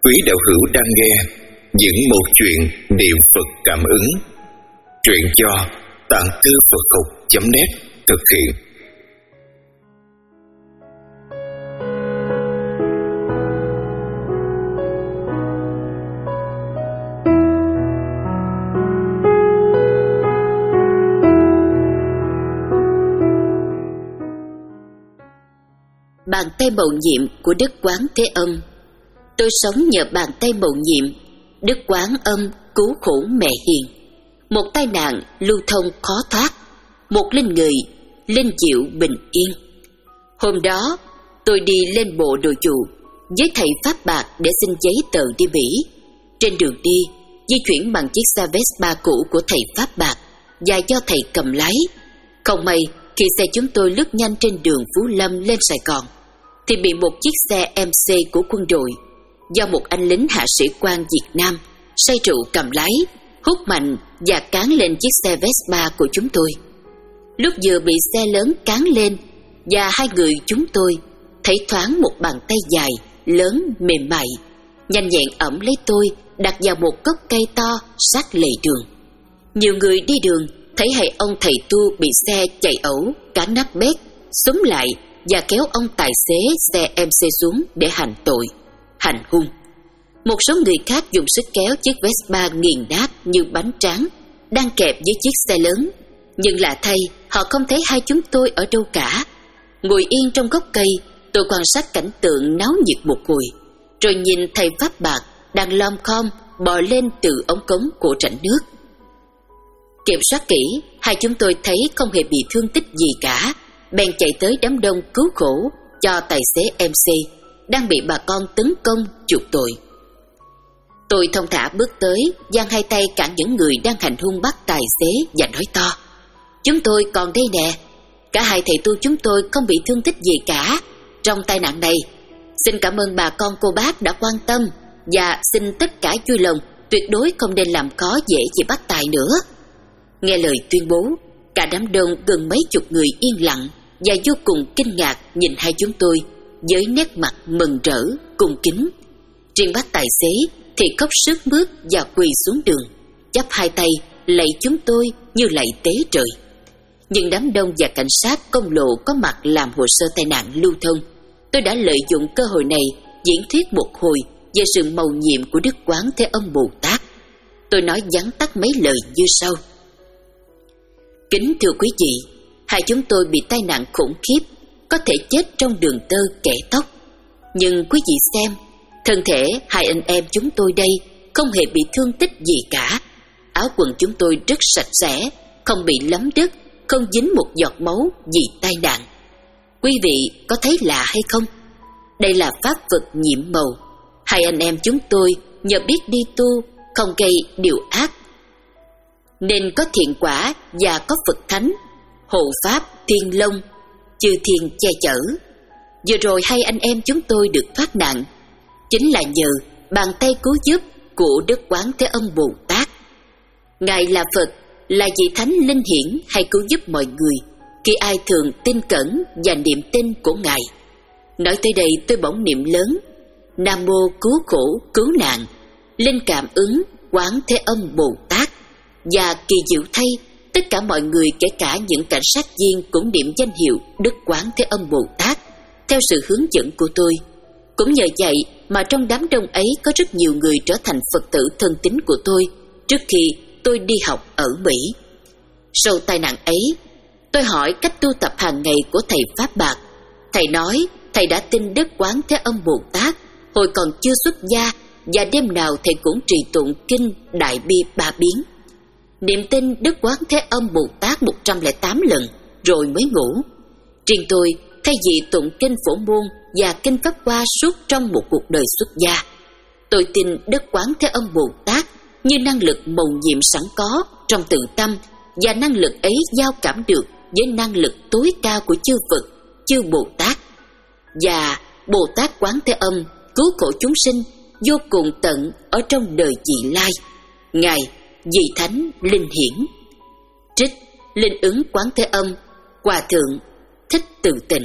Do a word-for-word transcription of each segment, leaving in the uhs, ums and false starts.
Quý đạo hữu đang nghe những một chuyện niệm Phật cảm ứng. Truyện do tạng thư Phật học chấm net thực hiện. Bàn tay mầu nhiệm của Đức Quán Thế Âm. Tôi sống nhờ bàn tay mầu nhiệm Đức Quán Âm cứu khổ mẹ hiền. Một tai nạn lưu thông khó thoát, một linh người linh diệu bình yên. Hôm đó tôi đi lên bộ đội chủ với thầy Pháp Bạc để xin giấy tờ đi Mỹ. Trên đường đi di chuyển bằng chiếc xe Vespa cũ của thầy Pháp Bạc và do thầy cầm lái. Không may khi xe chúng tôi lướt nhanh trên đường Phú Lâm lên Sài Gòn thì bị một chiếc xe em xê của quân đội do một anh lính hạ sĩ quan Việt Nam say rượu cầm lái hút mạnh và cán lên chiếc xe Vespa của chúng tôi. Lúc vừa bị xe lớn cán lên và hai người chúng tôi thấy thoáng một bàn tay dài, lớn, mềm mại nhanh nhẹn ẵm lấy tôi đặt vào một gốc cây to sát lề đường. Nhiều người đi đường thấy hai ông thầy tu bị xe chạy ẩu cán nát bét xúm lại và kéo ông tài xế xe em xê xuống để hành tội, hành hung. Một số người khác dùng sức kéo chiếc Vespa nghiền nát như bánh tráng đang kẹp với chiếc xe lớn, nhưng lạ thay họ không thấy hai chúng tôi ở đâu cả. Ngồi yên trong gốc cây, tôi quan sát cảnh tượng náo nhiệt một hồi, rồi nhìn thầy Pháp Bạc đang lom khom bò lên từ ống cống của rãnh nước. Kiểm soát kỹ, hai chúng tôi thấy không hề bị thương tích gì cả, bèn chạy tới đám đông cứu khổ cho tài xế em xê đang bị bà con tấn công chuộc tội. Tôi thong thả bước tới, giang hai tay cản những người đang hành hung bắt tài xế và nói to: "Chúng tôi còn đây nè, cả hai thầy tu chúng tôi không bị thương tích gì cả trong tai nạn này. Xin cảm ơn bà con cô bác đã quan tâm và xin tất cả vui lòng tuyệt đối không nên làm khó dễ gì bắt tài nữa." Nghe lời tuyên bố, cả đám đông gần mấy chục người yên lặng và vô cùng kinh ngạc nhìn hai chúng tôi với nét mặt mừng rỡ, cung kính. Riêng bác tài xế thì khóc sướt mướt và quỳ xuống đường, chắp hai tay lạy chúng tôi như lạy tế trời. Nhưng đám đông và cảnh sát công lộ có mặt làm hồ sơ tai nạn lưu thông. Tôi đã lợi dụng cơ hội này diễn thuyết một hồi về sự mầu nhiệm của Đức Quán Thế Âm Bồ Tát. Tôi nói vắn tắt mấy lời như sau: "Kính thưa quý vị, hai chúng tôi bị tai nạn khủng khiếp, có thể chết trong đường tơ kẻ tóc. Nhưng quý vị xem, thân thể hai anh em chúng tôi đây không hề bị thương tích gì cả. Áo quần chúng tôi rất sạch sẽ, không bị lấm đất, không dính một giọt máu vì tai nạn. Quý vị có thấy lạ hay không? Đây là pháp vật nhiệm màu. Hai anh em chúng tôi nhờ biết đi tu, không gây điều ác, nên có thiện quả và có Phật Thánh, hộ Pháp, Thiên Long, chư thiên che chở. Vừa rồi hai anh em chúng tôi được thoát nạn chính là nhờ bàn tay cứu giúp của Đức Quán Thế Âm Bồ Tát. Ngài là Phật, là vị Thánh linh hiển hay cứu giúp mọi người khi ai thường tin cẩn và niệm tin của Ngài." Nói tới đây tôi bỗng niệm lớn: "Nam mô cứu khổ cứu nạn linh cảm ứng Quán Thế Âm Bồ Tát." Và kỳ diệu thay, tất cả mọi người kể cả những cảnh sát viên cũng niệm danh hiệu Đức Quán Thế Âm Bồ Tát theo sự hướng dẫn của tôi. Cũng nhờ vậy mà trong đám đông ấy có rất nhiều người trở thành Phật tử thân tín của tôi trước khi tôi đi học ở Mỹ. Sau tai nạn ấy, tôi hỏi cách tu tập hàng ngày của thầy Pháp Bạc. Thầy nói thầy đã tin Đức Quán Thế Âm Bồ Tát hồi còn chưa xuất gia, và đêm nào thầy cũng trì tụng kinh Đại Bi Ba Biến, niệm tin Đức Quán Thế Âm Bồ Tát một trăm lẻ tám lần rồi mới ngủ. Riêng tôi thay vì tụng kinh Phổ Môn và kinh Pháp Hoa suốt trong một cuộc đời xuất gia, tôi tin Đức Quán Thế Âm Bồ Tát như năng lực mầu nhiệm sẵn có trong tự tâm, và năng lực ấy giao cảm được với năng lực tối cao của chư Phật, chư Bồ Tát. Và Bồ Tát Quán Thế Âm cứu khổ chúng sinh vô cùng tận ở trong đời vị lai. Ngài vị Thánh linh hiển. Trích Linh ứng Quán Thế Âm, Hòa thượng Thích Từ Tịnh.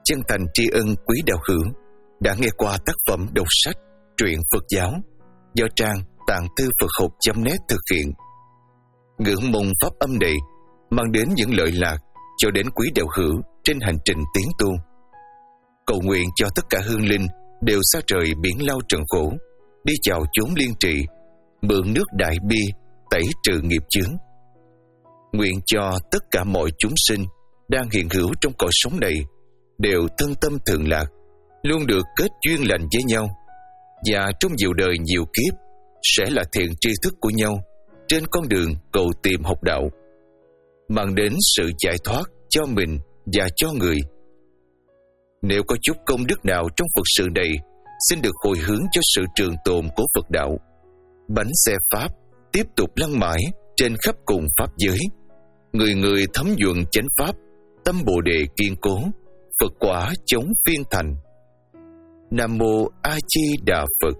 chân thành tri ân quý đạo hữu đã nghe qua tác phẩm đọc sách truyện Phật giáo do trang tạng thư Phật học chấm net thực hiện. Ngưỡng mong pháp âm này mang đến những lợi lạc cho đến quý đạo hữu trên hành trình tiến tu. Cầu nguyện cho tất cả hương linh đều xa trời biển lao trần khổ, đi chào chốn liên trị, mượn nước đại bi tẩy trừ nghiệp chướng. Nguyện cho tất cả mọi chúng sinh đang hiện hữu trong cõi sống này đều thân tâm thường lạc, luôn được kết duyên lành với nhau, và trong nhiều đời nhiều kiếp sẽ là thiện tri thức của nhau trên con đường cầu tìm học đạo, mang đến sự giải thoát cho mình và cho người. Nếu có chút công đức nào trong Phật sự này, xin được hồi hướng cho sự trường tồn của Phật đạo. Bánh xe Pháp tiếp tục lăn mãi trên khắp cùng Pháp giới. Người người thấm nhuận chánh Pháp, tâm Bồ Đề kiên cố, Phật quả chống phiên thành. Nam Mô A Di Đà Phật.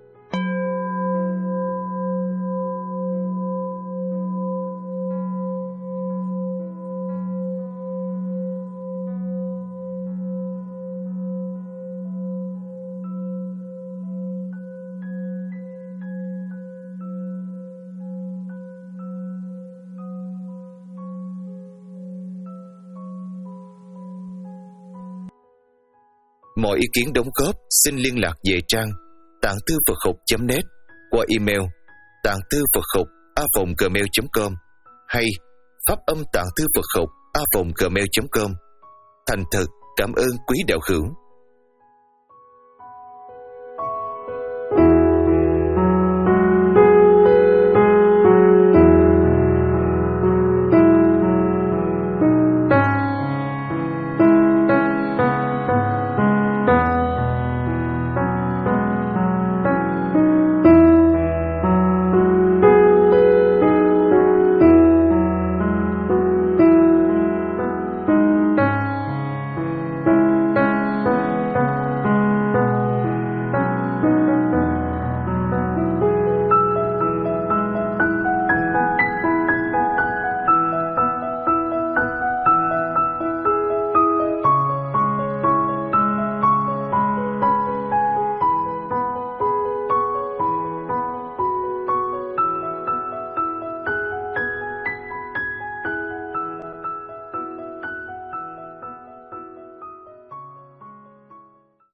Mọi ý kiến đóng góp xin liên lạc về trang tạng thư Phật học chấm net qua email tạng thư Phật học a vòng gmail chấm com hay pháp âm tạng thư Phật học a vòng gmail chấm com. Thành thật cảm ơn quý đạo hữu.